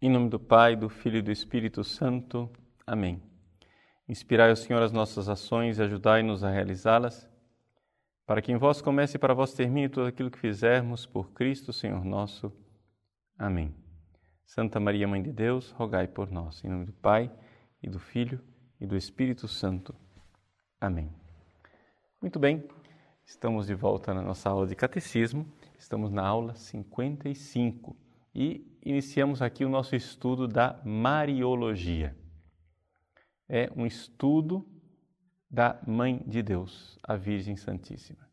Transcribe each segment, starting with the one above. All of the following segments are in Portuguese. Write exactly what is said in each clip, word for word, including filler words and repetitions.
Em nome do Pai, do Filho e do Espírito Santo. Amém. Inspirai, ó Senhor, as nossas ações e ajudai-nos a realizá-las, para que em vós comece e para vós termine tudo aquilo que fizermos por Cristo, Senhor nosso. Amém. Santa Maria, Mãe de Deus, rogai por nós. Em nome do Pai, e do Filho e do Espírito Santo. Amém. Muito bem, estamos de volta na nossa aula de Catecismo. Estamos na aula cinquenta e cinco e iniciamos aqui o nosso estudo da Mariologia. É um estudo da Mãe de Deus, a Virgem Santíssima.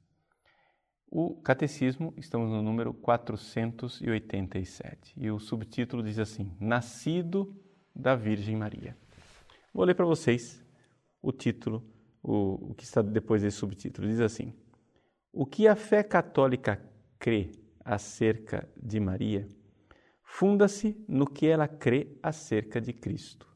O Catecismo, estamos no número quatrocentos e oitenta e sete e o subtítulo diz assim: Nascido da Virgem Maria. Vou ler para vocês o título, o, o que está depois desse subtítulo. Diz assim: O que a fé católica crê acerca de Maria funda-se no que ela crê acerca de Cristo.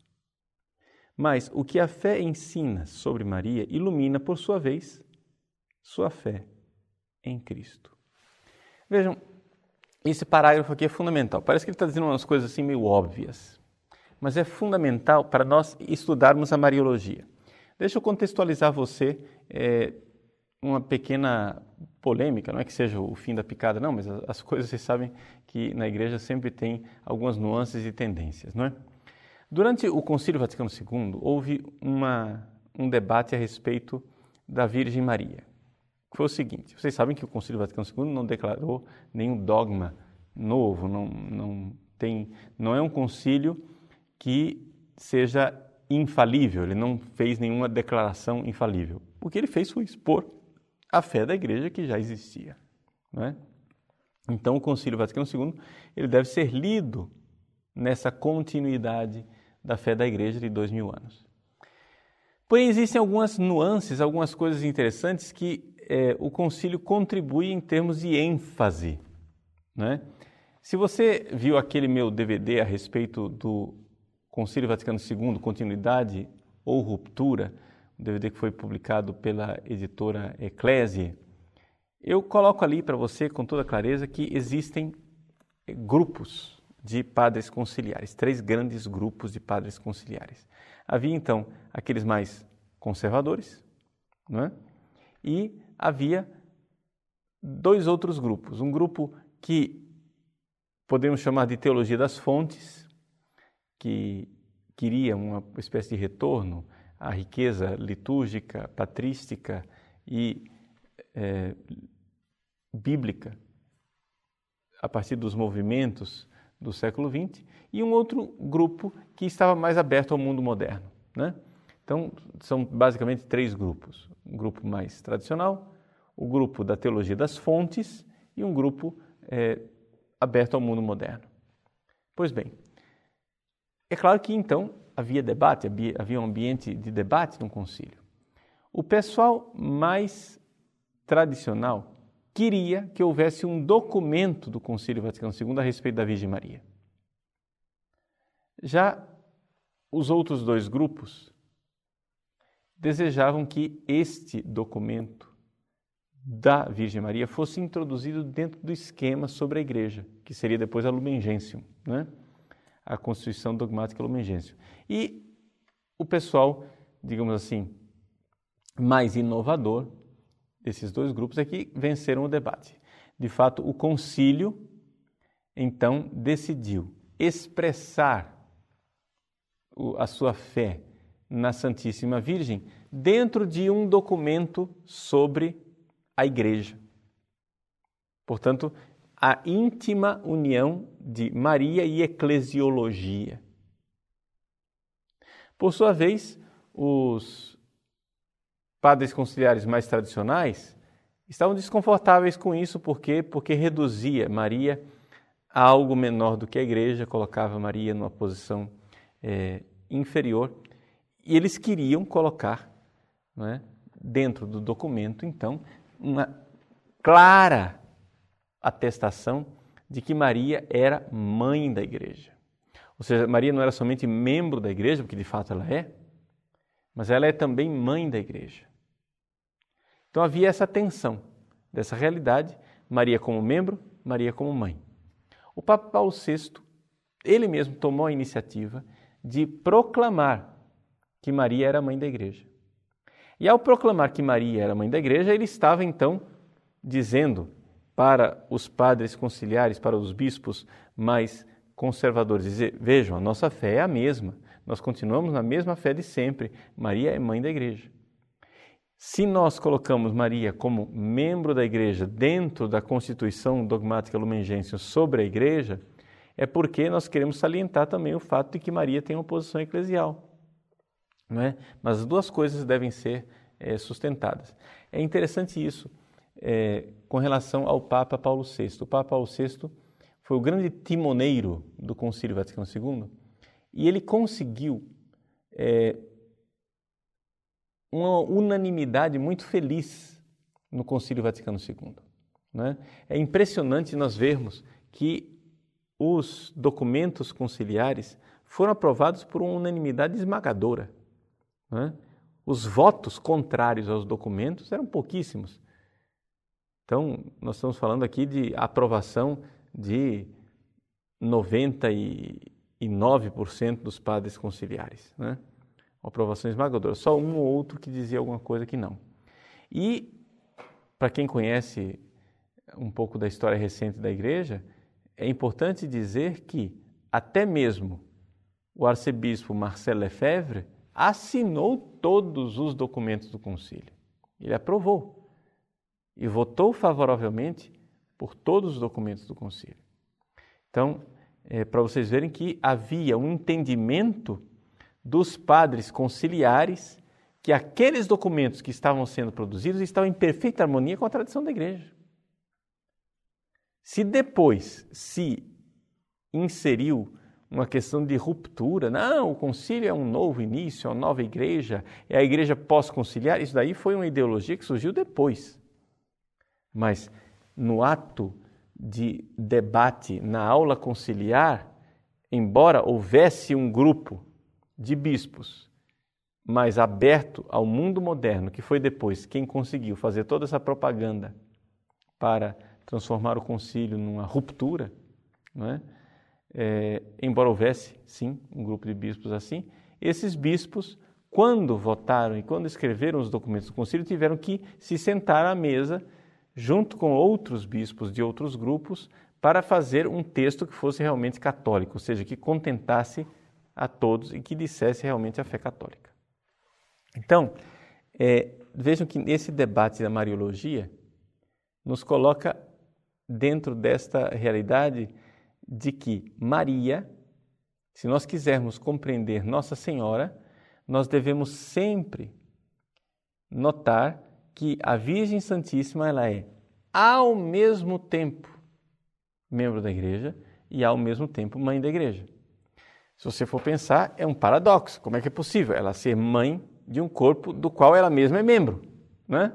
Mas o que a fé ensina sobre Maria ilumina, por sua vez, sua fé em Cristo. Vejam, esse parágrafo aqui é fundamental. Parece que ele está dizendo umas coisas assim meio óbvias, mas é fundamental para nós estudarmos a Mariologia. Deixa eu contextualizar você é, uma pequena polêmica, não é que seja o fim da picada, não, mas as coisas vocês sabem que na igreja sempre tem algumas nuances e tendências, não é? Durante o Concílio Vaticano segundo, houve uma, um debate a respeito da Virgem Maria. Foi o seguinte: vocês sabem que o Concílio Vaticano segundo não declarou nenhum dogma novo, não, não, tem, não é um concílio que seja infalível, ele não fez nenhuma declaração infalível. O que ele fez foi expor a fé da igreja que já existia, não é? Então, o Concílio Vaticano segundo, ele deve ser lido nessa continuidade da fé da igreja de dois mil anos. Porém, existem algumas nuances, algumas coisas interessantes que é, o concílio contribui em termos de ênfase, né? Se você viu aquele meu D V D a respeito do Concílio Vaticano segundo, Continuidade ou Ruptura, um D V D que foi publicado pela editora Ecclesiae, eu coloco ali para você com toda clareza que existem grupos de padres conciliares, três grandes grupos de padres conciliares. Havia então aqueles mais conservadores, não é? E havia dois outros grupos. Um grupo que podemos chamar de teologia das fontes, que queria uma espécie de retorno à riqueza litúrgica, patrística e é, bíblica a partir dos movimentos do século vinte, e um outro grupo que estava mais aberto ao mundo moderno, né? Então, são basicamente três grupos. Um grupo mais tradicional, o grupo da teologia das fontes e um grupo é, aberto ao mundo moderno. Pois bem, é claro que então havia debate, havia um ambiente de debate no concílio. O pessoal mais tradicional queria que houvesse um documento do Concílio Vaticano segundo a respeito da Virgem Maria. Já os outros dois grupos desejavam que este documento da Virgem Maria fosse introduzido dentro do esquema sobre a Igreja, que seria depois a Lumen Gentium, né? A Constituição Dogmática Lumen Gentium. E o pessoal, digamos assim, mais inovador desses dois grupos é que venceram o debate. De fato, o concílio, então, decidiu expressar a sua fé na Santíssima Virgem dentro de um documento sobre a Igreja. Portanto, a íntima união de Maria e eclesiologia. Por sua vez, os padres conciliares mais tradicionais estavam desconfortáveis com isso, por quê? Porque reduzia Maria a algo menor do que a Igreja, colocava Maria numa posição é, inferior, e eles queriam colocar, não é, dentro do documento, então, uma clara atestação de que Maria era mãe da Igreja. Ou seja, Maria não era somente membro da Igreja, porque de fato ela é, mas ela é também mãe da Igreja. Então havia essa tensão dessa realidade, Maria como membro, Maria como mãe. O Papa Paulo sexto ele mesmo tomou a iniciativa de proclamar que Maria era a mãe da Igreja. E ao proclamar que Maria era a mãe da Igreja, ele estava então dizendo para os padres conciliares, para os bispos mais conservadores, dizer, vejam, a nossa fé é a mesma, nós continuamos na mesma fé de sempre, Maria é mãe da Igreja. Se nós colocamos Maria como membro da Igreja dentro da Constituição Dogmática Lumen Gentium sobre a Igreja, é porque nós queremos salientar também o fato de que Maria tem uma posição eclesial. Não é? Mas as duas coisas devem ser é, sustentadas. É interessante isso é, com relação ao Papa Paulo sexto. O Papa Paulo sexto foi o grande timoneiro do Concílio Vaticano segundo e ele conseguiu é, uma unanimidade muito feliz no Concílio Vaticano segundo. Né? É impressionante nós vermos que os documentos conciliares foram aprovados por uma unanimidade esmagadora. Né? Os votos contrários aos documentos eram pouquíssimos. Então, nós estamos falando aqui de aprovação de noventa e nove por cento dos padres conciliares. Né? Uma aprovação esmagadora. Só um ou outro que dizia alguma coisa que não. E, para quem conhece um pouco da história recente da Igreja, é importante dizer que até mesmo o arcebispo Marcel Lefebvre assinou todos os documentos do concílio. Ele aprovou e votou favoravelmente por todos os documentos do concílio. Então, é, para vocês verem que havia um entendimento dos padres conciliares que aqueles documentos que estavam sendo produzidos estavam em perfeita harmonia com a tradição da Igreja. Se depois se inseriu uma questão de ruptura, não, o concílio é um novo início, é uma nova igreja, é a igreja pós-conciliar, isso daí foi uma ideologia que surgiu depois. Mas no ato de debate, na aula conciliar, embora houvesse um grupo de bispos mais aberto ao mundo moderno, que foi depois quem conseguiu fazer toda essa propaganda para transformar o concílio numa ruptura, não é? É, embora houvesse, sim, um grupo de bispos assim, esses bispos, quando votaram e quando escreveram os documentos do concílio, tiveram que se sentar à mesa junto com outros bispos de outros grupos para fazer um texto que fosse realmente católico, ou seja, que contentasse a todos e que dissesse realmente a fé católica. Então, é, vejam que esse debate da Mariologia nos coloca dentro desta realidade de que Maria, se nós quisermos compreender Nossa Senhora, nós devemos sempre notar que a Virgem Santíssima ela é, ao mesmo tempo, membro da Igreja e, ao mesmo tempo, mãe da Igreja. Se você for pensar, é um paradoxo. Como é que é possível ela ser mãe de um corpo do qual ela mesma é membro? Né?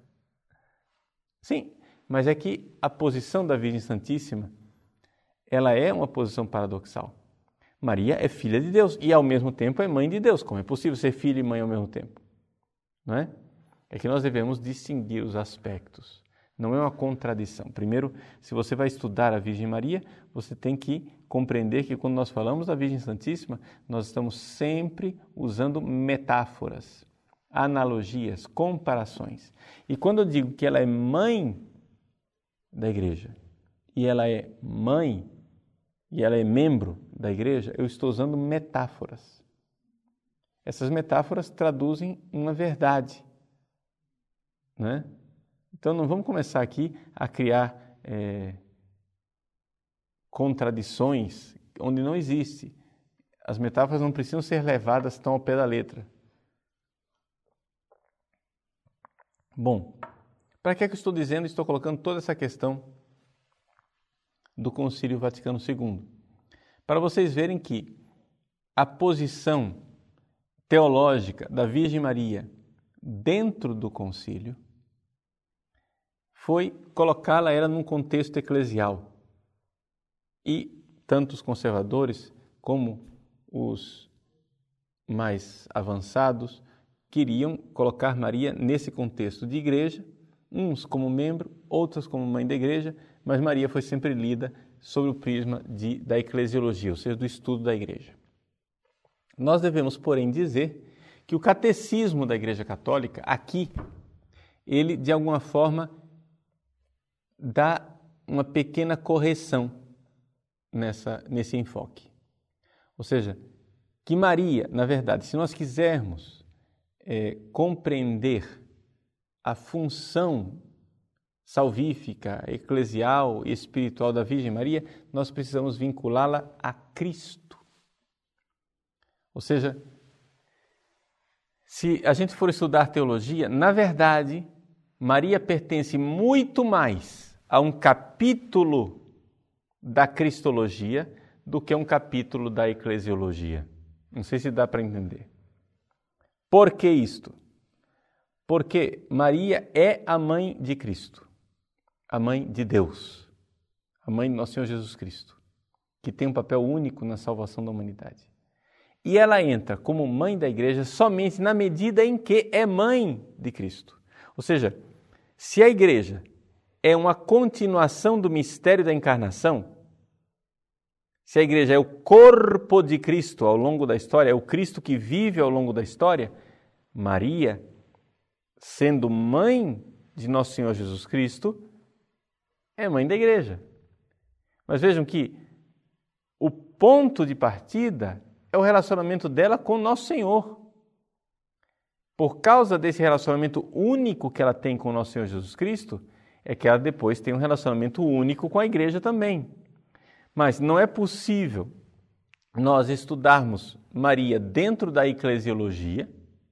Sim, mas é que a posição da Virgem Santíssima ela é uma posição paradoxal. Maria é filha de Deus e, ao mesmo tempo, é mãe de Deus. Como é possível ser filha e mãe ao mesmo tempo? Não é? É que nós devemos distinguir os aspectos. Não é uma contradição. Primeiro, se você vai estudar a Virgem Maria, você tem que compreender que, quando nós falamos da Virgem Santíssima, nós estamos sempre usando metáforas, analogias, comparações. E quando eu digo que ela é mãe da Igreja e ela é mãe e ela é membro da Igreja, eu estou usando metáforas. Essas metáforas traduzem uma verdade, né? Então, não vamos começar aqui a criar é, contradições onde não existe. As metáforas não precisam ser levadas tão ao pé da letra. Bom, para que é que eu estou dizendo, estou colocando toda essa questão do Concílio Vaticano segundo? Para vocês verem que a posição teológica da Virgem Maria dentro do concílio foi colocá-la ela num contexto eclesial. E tanto os conservadores como os mais avançados queriam colocar Maria nesse contexto de igreja, uns como membro, outros como mãe da igreja, mas Maria foi sempre lida sobre o prisma de, da eclesiologia, ou seja, do estudo da Igreja. Nós devemos, porém, dizer que o catecismo da Igreja Católica, aqui, ele, de alguma forma, dá uma pequena correção nessa, nesse enfoque. Ou seja, que Maria, na verdade, se nós quisermos é, compreender a função salvífica, eclesial e espiritual da Virgem Maria, nós precisamos vinculá-la a Cristo. Ou seja, se a gente for estudar teologia, na verdade, Maria pertence muito mais a um capítulo da Cristologia do que a um capítulo da eclesiologia. Não sei se dá para entender. Por que isto? Porque Maria é a mãe de Cristo, a mãe de Deus, a mãe de nosso Senhor Jesus Cristo, que tem um papel único na salvação da humanidade. E ela entra como mãe da Igreja somente na medida em que é mãe de Cristo. Ou seja, se a Igreja é uma continuação do mistério da encarnação, se a Igreja é o corpo de Cristo ao longo da história, é o Cristo que vive ao longo da história, Maria, sendo mãe de nosso Senhor Jesus Cristo, é mãe da Igreja. Mas vejam que o ponto de partida é o relacionamento dela com nosso Senhor. Por causa desse relacionamento único que ela tem com nosso Senhor Jesus Cristo, é que ela depois tem um relacionamento único com a Igreja também. Mas não é possível nós estudarmos Maria dentro da eclesiologia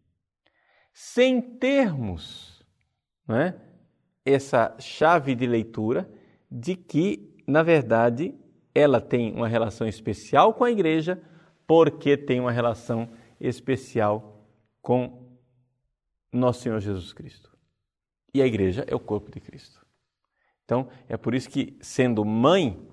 sem termos, não é, essa chave de leitura de que, na verdade, ela tem uma relação especial com a Igreja porque tem uma relação especial com nosso Senhor Jesus Cristo. E a Igreja é o corpo de Cristo. Então, é por isso que, sendo mãe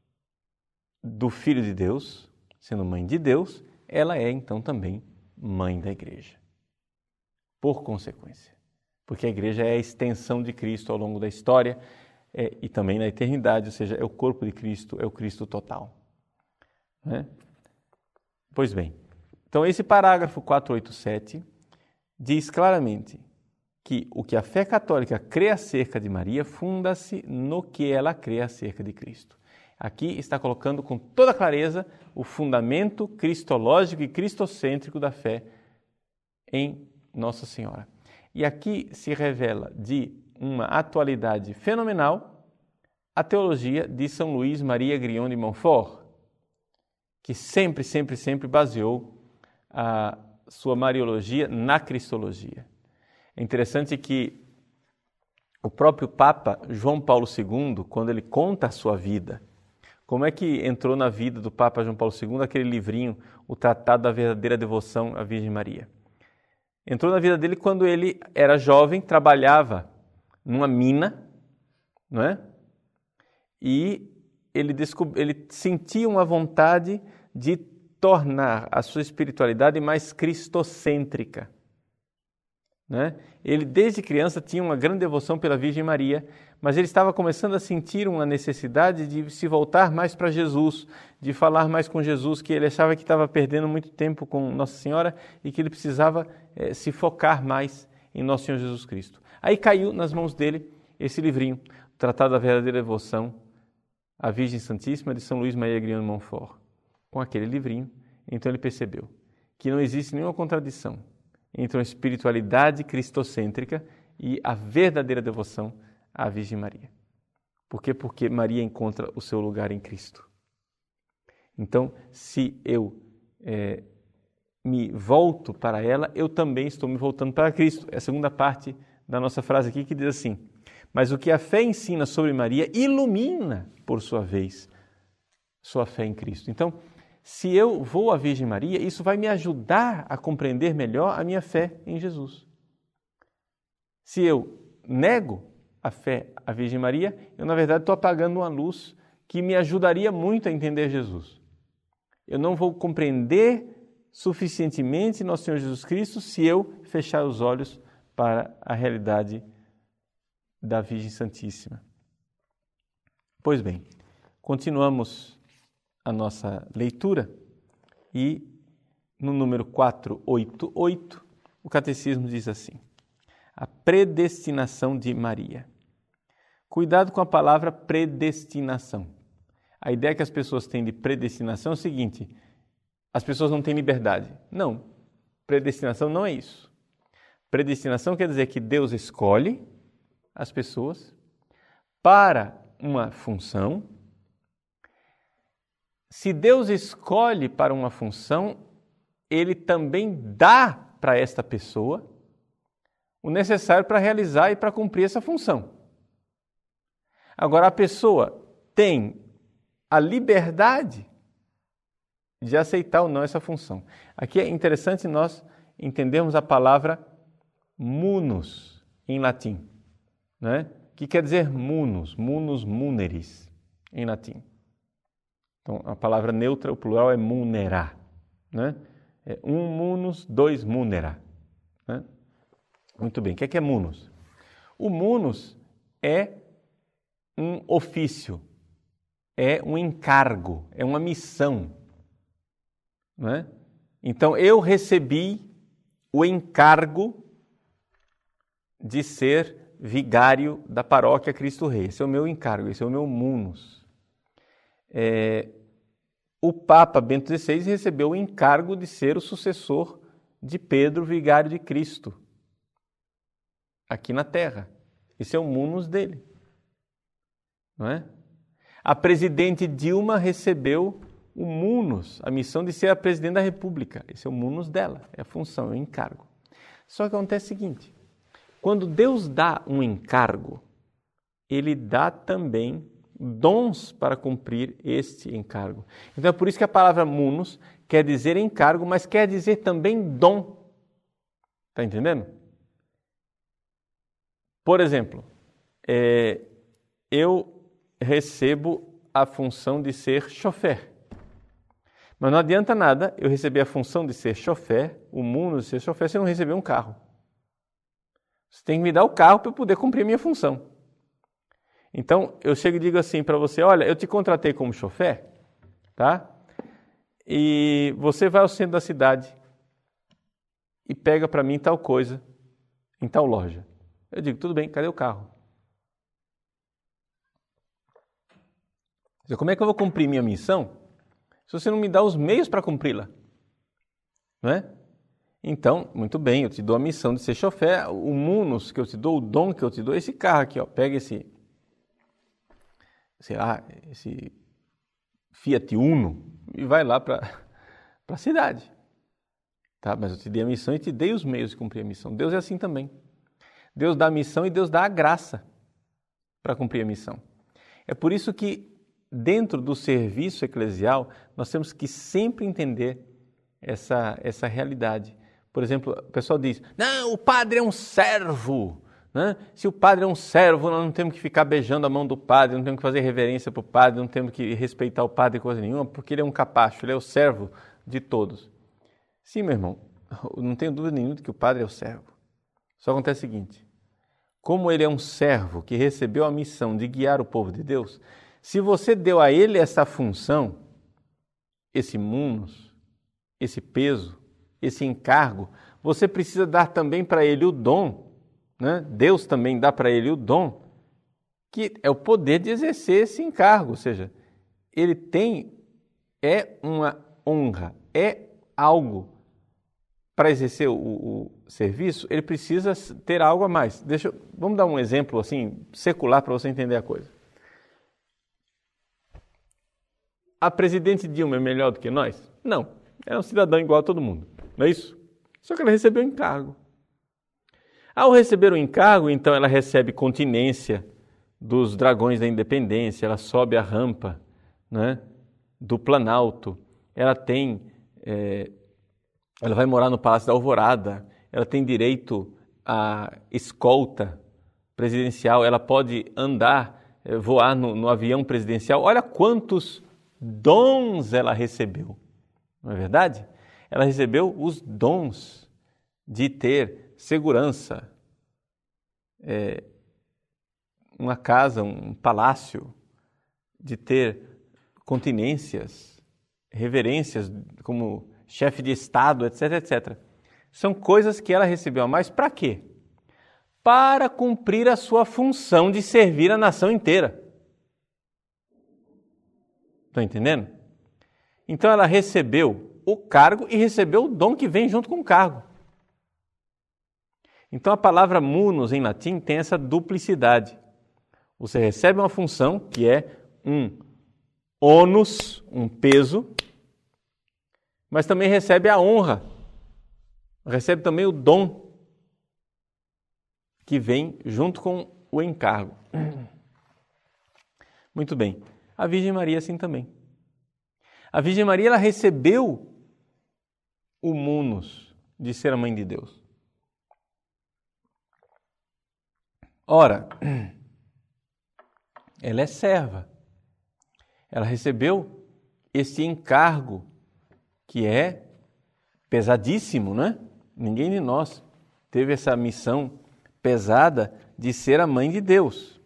do Filho de Deus, sendo mãe de Deus, ela é, então, também mãe da Igreja. Por consequência. Porque a Igreja é a extensão de Cristo ao longo da história é, e também na eternidade, ou seja, é o corpo de Cristo, é o Cristo total. Né? Pois bem, então esse parágrafo quatrocentos e oitenta e sete diz claramente que o que a fé católica crê acerca de Maria funda-se no que ela crê acerca de Cristo. Aqui está colocando com toda clareza o fundamento cristológico e cristocêntrico da fé em Nossa Senhora. E aqui se revela de uma atualidade fenomenal a teologia de São Luís Maria Grignion de Montfort, que sempre, sempre, sempre baseou a sua mariologia na cristologia. É interessante que o próprio Papa João Paulo segundo, quando ele conta a sua vida, como é que entrou na vida do Papa João Paulo segundo aquele livrinho, o Tratado da Verdadeira Devoção à Virgem Maria? Entrou na vida dele quando ele era jovem, trabalhava numa mina, não é? E ele, descob... ele sentia uma vontade de tornar a sua espiritualidade mais cristocêntrica. Né? Ele, desde criança, tinha uma grande devoção pela Virgem Maria, mas ele estava começando a sentir uma necessidade de se voltar mais para Jesus, de falar mais com Jesus, que ele achava que estava perdendo muito tempo com Nossa Senhora e que ele precisava eh, se focar mais em Nosso Senhor Jesus Cristo. Aí caiu nas mãos dele esse livrinho, Tratado da Verdadeira Devoção à Virgem Santíssima, de São Luís Maria Grignion de Montfort. Com aquele livrinho, então ele percebeu que não existe nenhuma contradição entre uma espiritualidade cristocêntrica e a verdadeira devoção à Virgem Maria. Por quê? Porque Maria encontra o seu lugar em Cristo. Então, se eu é, me volto para ela, eu também estou me voltando para Cristo. É a segunda parte da nossa frase aqui que diz assim: mas o que a fé ensina sobre Maria ilumina, por sua vez, sua fé em Cristo. Então, se eu vou à Virgem Maria, isso vai me ajudar a compreender melhor a minha fé em Jesus. Se eu nego a fé à Virgem Maria, eu, na verdade, estou apagando uma luz que me ajudaria muito a entender Jesus. Eu não vou compreender suficientemente Nosso Senhor Jesus Cristo se eu fechar os olhos para a realidade da Virgem Santíssima. Pois bem, Continuamos a nossa leitura e no número quatrocentos e oitenta e oito o Catecismo diz assim: a predestinação de Maria. Cuidado com a palavra predestinação. A ideia que as pessoas têm de predestinação é o seguinte: as pessoas não têm liberdade. Não, predestinação não é isso. Predestinação quer dizer que Deus escolhe as pessoas para uma função. Se Deus escolhe para uma função, Ele também dá para esta pessoa o necessário para realizar e para cumprir essa função. Agora, a pessoa tem a liberdade de aceitar ou não essa função. Aqui é interessante nós entendermos a palavra munus em latim, né? Que quer dizer munus, munus muneris em latim. Então, a palavra neutra, o plural é munera, né? É um munus, dois munera, né? Muito bem, o que é, que é munus? O munus é um ofício, é um encargo, é uma missão, não é? Então, eu recebi o encargo de ser vigário da paróquia Cristo Rei. Esse é o meu encargo, esse é o meu munus. É, o Papa Bento dezesseis recebeu o encargo de ser o sucessor de Pedro, vigário de Cristo, aqui na Terra. Esse é o munus dele, não é? A presidente Dilma recebeu o munus, a missão de ser a presidente da República. Esse é o munus dela, é a função, é o encargo. Só que acontece o seguinte: quando Deus dá um encargo, Ele dá também dons para cumprir este encargo. Então é por isso que a palavra munus quer dizer encargo, mas quer dizer também dom. Está entendendo? Por exemplo, é, eu recebo a função de ser chofer. Mas não adianta nada eu receber a função de ser chofer, o munus de ser chofer, se eu não receber um carro. Você tem que me dar o carro para eu poder cumprir a minha função. Então, eu chego e digo assim para você: olha, eu te contratei como chofer, tá? E você vai ao centro da cidade e pega para mim tal coisa em tal loja. Eu digo: tudo bem, cadê o carro? Como é que eu vou cumprir minha missão se você não me dá os meios para cumpri-la? Não é? Então, muito bem, eu te dou a missão de ser chofer, o munus que eu te dou, o dom que eu te dou, esse carro aqui, ó, pega esse, sei lá, esse Fiat Uno e vai lá para a cidade. Tá? Mas eu te dei a missão e te dei os meios de cumprir a missão. Deus é assim também. Deus dá a missão e Deus dá a graça para cumprir a missão. É por isso que dentro do serviço eclesial, nós temos que sempre entender essa, essa realidade. Por exemplo, o pessoal diz: não, o padre é um servo. Né? Se o padre é um servo, nós não temos que ficar beijando a mão do padre, não temos que fazer reverência para o padre, não temos que respeitar o padre coisa nenhuma, porque ele é um capacho, ele é o servo de todos. Sim, meu irmão, não tenho dúvida nenhuma de que o padre é o servo. Só acontece o seguinte: como ele é um servo que recebeu a missão de guiar o povo de Deus, se você deu a ele essa função, esse munus, esse peso, esse encargo, você precisa dar também para ele o dom, né? Deus também dá para ele o dom, que é o poder de exercer esse encargo, ou seja, ele tem, é uma honra, é algo para exercer o, o serviço, ele precisa ter algo a mais. Deixa, vamos dar um exemplo assim secular para você entender a coisa. A presidente Dilma é melhor do que nós? Não, ela é um cidadão igual a todo mundo, não é isso? Só que ela recebeu um encargo. Ao receber o encargo, então ela recebe continência dos dragões da independência, ela sobe a rampa, né, do Planalto, ela tem, é, ela vai morar no Palácio da Alvorada, ela tem direito à escolta presidencial, ela pode andar, é, voar no, no avião presidencial. Olha quantos dons ela recebeu, não é verdade? Ela recebeu os dons de ter segurança, é, uma casa, um palácio, de ter continências, reverências como chefe de Estado, etc, etcétera. São coisas que ela recebeu a mais para quê? Para cumprir a sua função de servir a nação inteira. Estão entendendo? Então ela recebeu o cargo e recebeu o dom que vem junto com o cargo. Então a palavra munus em latim tem essa duplicidade. Você recebe uma função que é um ônus, um peso, mas também recebe a honra, recebe também o dom que vem junto com o encargo. Muito bem. A Virgem Maria assim também. A Virgem Maria ela recebeu o munus de ser a mãe de Deus. Ora, ela é serva. Ela recebeu esse encargo que é pesadíssimo, né? Ninguém de nós teve essa missão pesada de ser a mãe de Deus.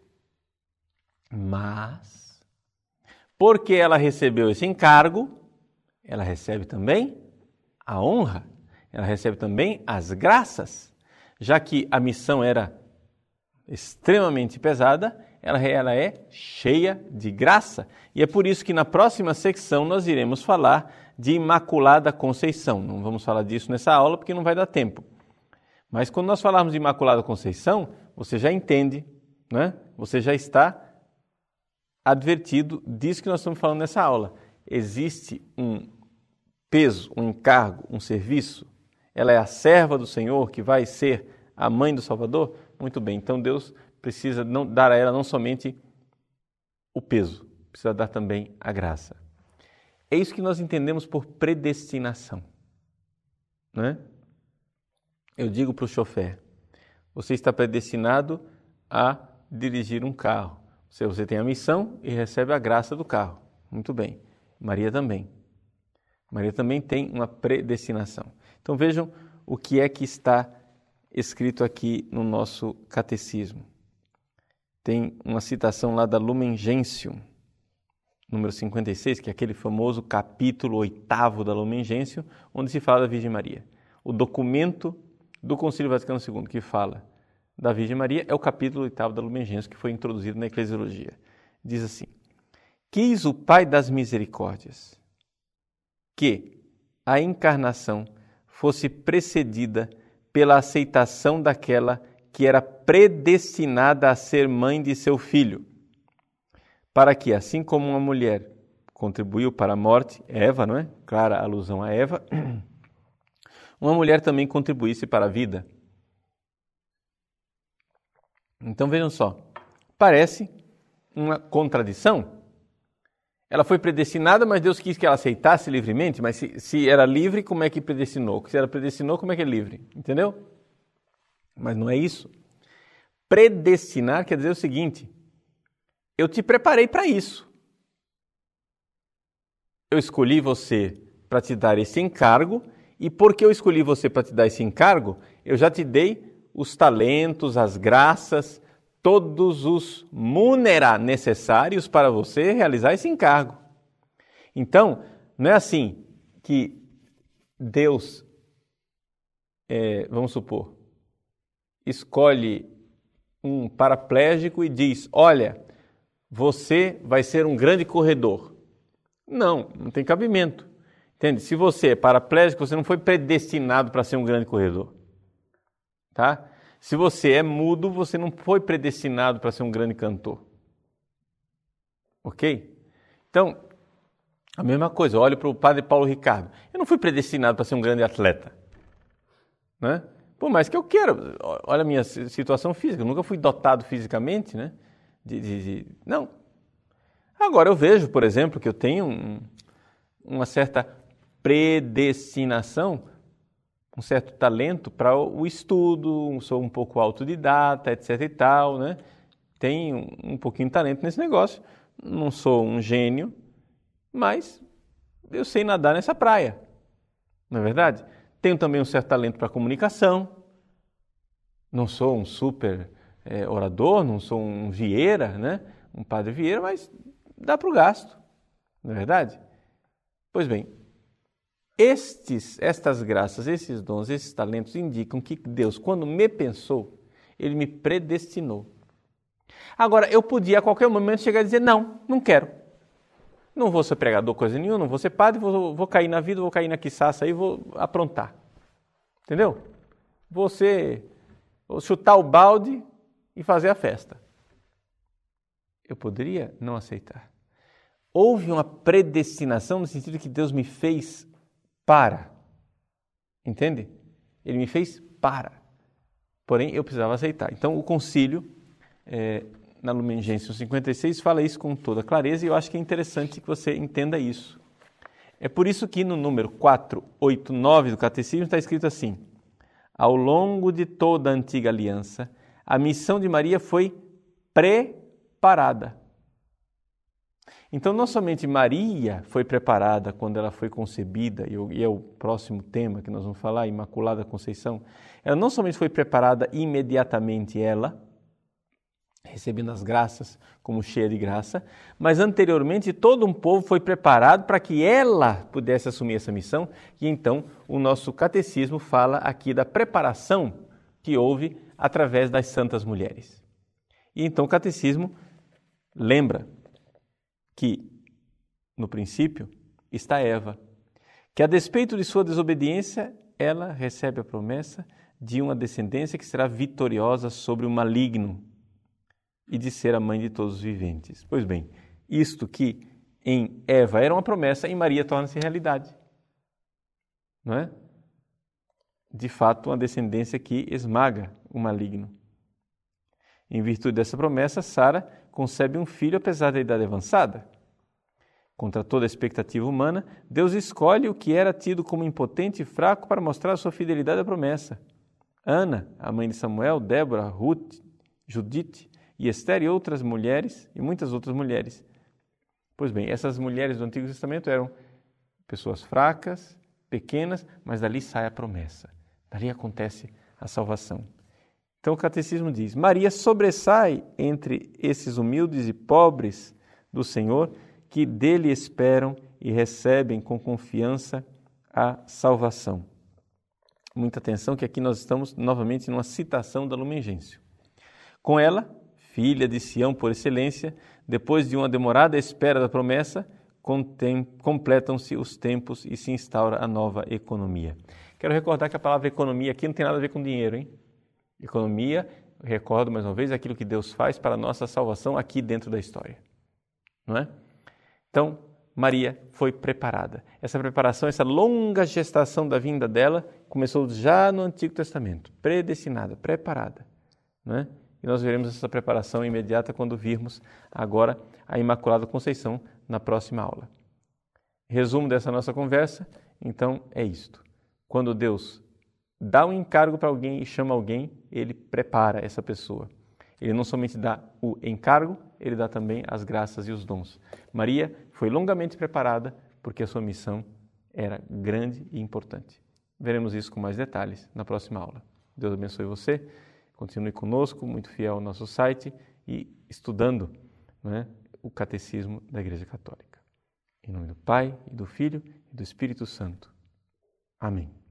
Mas, porque ela recebeu esse encargo, ela recebe também a honra, ela recebe também as graças, já que a missão era extremamente pesada, ela, ela é cheia de graça. E é por isso que na próxima secção nós iremos falar de Imaculada Conceição. Não vamos falar disso nessa aula porque não vai dar tempo. Mas quando nós falarmos de Imaculada Conceição, você já entende, né? Você já está advertido disso que nós estamos falando nessa aula. Existe um peso, um encargo, um serviço. Ela é a serva do Senhor que vai ser a mãe do Salvador? Muito bem, então Deus precisa não, dar a ela não somente o peso, precisa dar também a graça. É isso que nós entendemos por predestinação, né? Eu digo para o chofer, você está predestinado a dirigir um carro. Você tem a missão e recebe a graça do carro. Muito bem. Maria também. Maria também tem uma predestinação. Então vejam o que é que está escrito aqui no nosso catecismo. Tem uma citação lá da Lumen Gentium, número cinquenta e seis, que é aquele famoso capítulo oitavo da Lumen Gentium, onde se fala da Virgem Maria. O documento do Concílio Vaticano segundo que fala da Virgem Maria é o capítulo oitavo da Lumen Gentium, que foi introduzido na Eclesiologia. Diz assim: quis o Pai das Misericórdias que a encarnação fosse precedida pela aceitação daquela que era predestinada a ser mãe de seu filho, para que, assim como uma mulher contribuiu para a morte, Eva, não é? Clara alusão a Eva, uma mulher também contribuísse para a vida. Então vejam só, parece uma contradição. Ela foi predestinada, mas Deus quis que ela aceitasse livremente, mas se, se era livre, como é que predestinou? Se ela predestinou, como é que é livre? Entendeu? Mas não é isso. Predestinar quer dizer o seguinte: eu te preparei para isso. Eu escolhi você para te dar esse encargo, e porque eu escolhi você para te dar esse encargo, eu já te dei os talentos, as graças, todos os munera necessários para você realizar esse encargo. Então, não é assim que Deus, é, vamos supor, escolhe um paraplégico e diz: olha, você vai ser um grande corredor. Não, não tem cabimento. Entende? Se você é paraplégico, você não foi predestinado para ser um grande corredor. Tá? Se você é mudo, você não foi predestinado para ser um grande cantor. Ok? Então, a mesma coisa, olho para o padre Paulo Ricardo. Eu não fui predestinado para ser um grande atleta. Né? Por mais que eu queira, olha a minha situação física, eu nunca fui dotado fisicamente, né? De, de, de... Não. Agora eu vejo, por exemplo, que eu tenho um, uma certa predestinação, um certo talento para o estudo, sou um pouco autodidata, etc e tal, né? Tenho um pouquinho de talento nesse negócio, não sou um gênio, mas eu sei nadar nessa praia, não é verdade? Tenho também um certo talento para comunicação, não sou um super é, orador, não sou um Vieira, né? Um padre Vieira, mas dá para o gasto. Não é verdade? Pois bem, estes, estas graças, esses dons, esses talentos indicam que Deus, quando me pensou, Ele me predestinou. Agora, eu podia a qualquer momento chegar e dizer, não, não quero. Não vou ser pregador, coisa nenhuma, não vou ser padre, vou, vou cair na vida, vou cair na quiçaça aí, vou aprontar. Entendeu? Vou ser, vou chutar o balde e fazer a festa. Eu poderia não aceitar. Houve uma predestinação no sentido que Deus me fez para. Entende? Ele me fez para. Porém, eu precisava aceitar. Então, o concílio, é, na Lumen Gentium cinquenta e seis, fala isso com toda clareza e eu acho que é interessante que você entenda isso. É por isso que no número quatrocentos e oitenta e nove do Catecismo está escrito assim: ao longo de toda a antiga aliança, a missão de Maria foi preparada. Então, não somente Maria foi preparada quando ela foi concebida, e é o próximo tema que nós vamos falar, Imaculada Conceição, ela não somente foi preparada imediatamente ela, recebendo as graças como cheia de graça, mas anteriormente todo um povo foi preparado para que ela pudesse assumir essa missão, e então o nosso catecismo fala aqui da preparação que houve através das santas mulheres. E então o catecismo lembra que, no princípio, está Eva, que a despeito de sua desobediência, ela recebe a promessa de uma descendência que será vitoriosa sobre o maligno e de ser a mãe de todos os viventes. Pois bem, isto que em Eva era uma promessa, em Maria torna-se realidade. Não é? De fato, uma descendência que esmaga o maligno. Em virtude dessa promessa, Sara concebe um filho apesar da idade avançada. Contra toda a expectativa humana, Deus escolhe o que era tido como impotente e fraco para mostrar a sua fidelidade à promessa. Ana, a mãe de Samuel, Débora, Ruth, Judite e Esther e outras mulheres, e muitas outras mulheres. Pois bem, essas mulheres do Antigo Testamento eram pessoas fracas, pequenas, mas dali sai a promessa. Dali acontece a salvação. Então o Catecismo diz: Maria sobressai entre esses humildes e pobres do Senhor, que dele esperam e recebem com confiança a salvação. Muita atenção que aqui nós estamos novamente numa citação da Lumen Gentium. Com ela, filha de Sião por excelência, depois de uma demorada espera da promessa, completam-se os tempos e se instaura a nova economia. Quero recordar que a palavra economia aqui não tem nada a ver com dinheiro, hein? Economia, recordo mais uma vez, é aquilo que Deus faz para a nossa salvação aqui dentro da história. Não é? Então, Maria foi preparada. Essa preparação, essa longa gestação da vinda dela, começou já no Antigo Testamento, predestinada, preparada. Não é? E nós veremos essa preparação imediata quando virmos agora a Imaculada Conceição na próxima aula. Resumo dessa nossa conversa, então, é isto. Quando Deus dá um encargo para alguém e chama alguém, Ele prepara essa pessoa. Ele não somente dá o encargo, Ele dá também as graças e os dons. Maria foi longamente preparada porque a sua missão era grande e importante. Veremos isso com mais detalhes na próxima aula. Deus abençoe você, continue conosco, muito fiel ao nosso site e estudando, né, o Catecismo da Igreja Católica. Em nome do Pai, e do Filho e do Espírito Santo. Amém.